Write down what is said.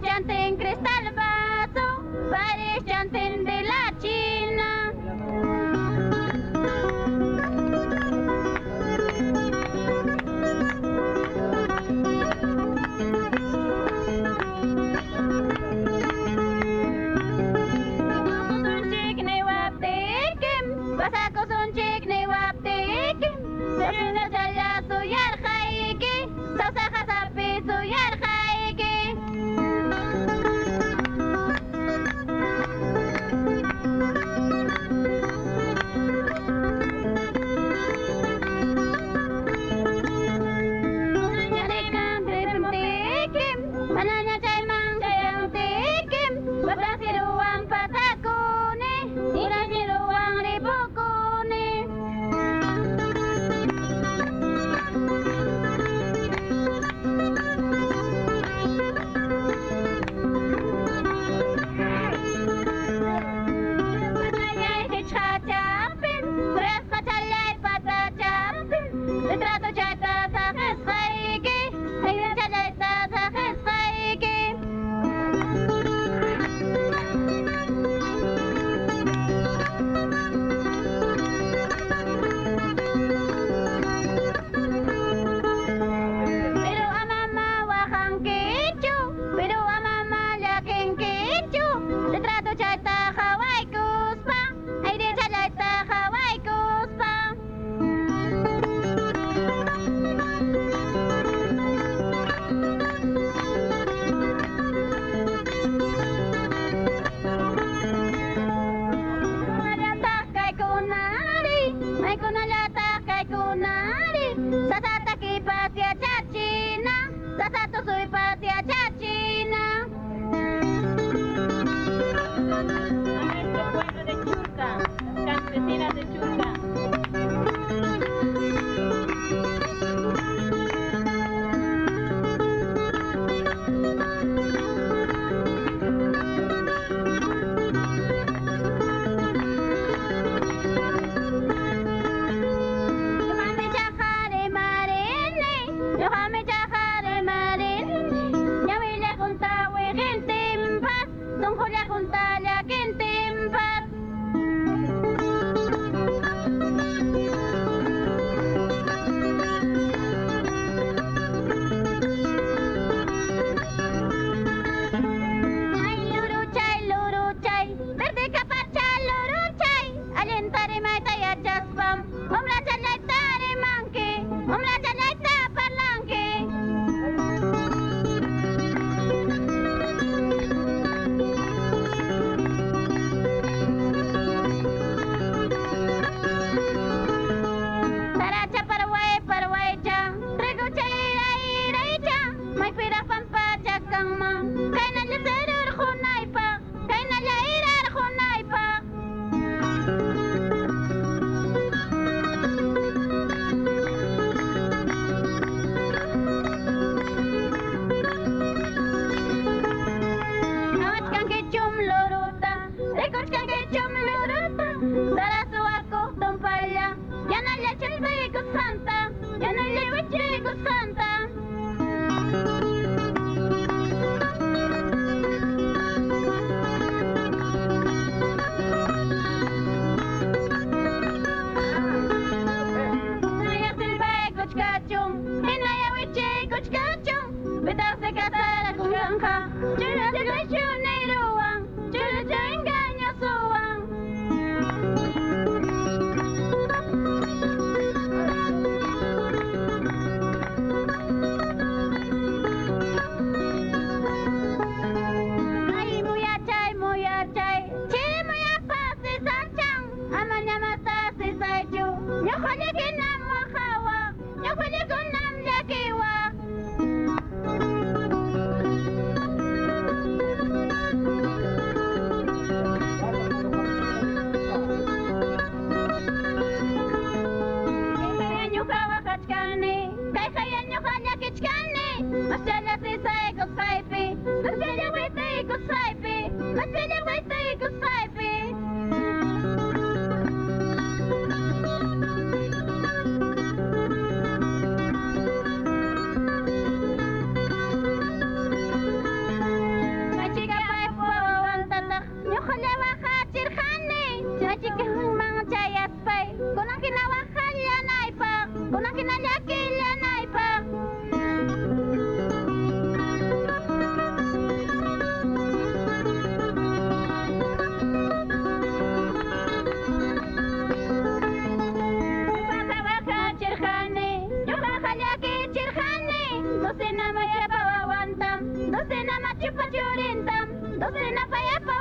chanten cristal vaso, pares chanten de la China. Pasako son chik ni waptikim, Serena jaya suyar khaiki, Sausa khasapi suyar khaiki. Mananya dekam gripim tikim, Mananya chay mang chayang tikim, Bablang siruang patakuni, Ilang siruang ribuku. Retrato chata sa khaiki, ayun chalata sa khaiki. Pero amama wakang kichu, pero amama laking kichu. Retrato chata khawai kuspa, ayun chalata khawai kuspa. May kunalata kay kunari, Sasataki patya chachina, Sasatusoy patya chachina. Nuestro pueblo de Churca, las campesinas de Churca. Doctrina pa' allá,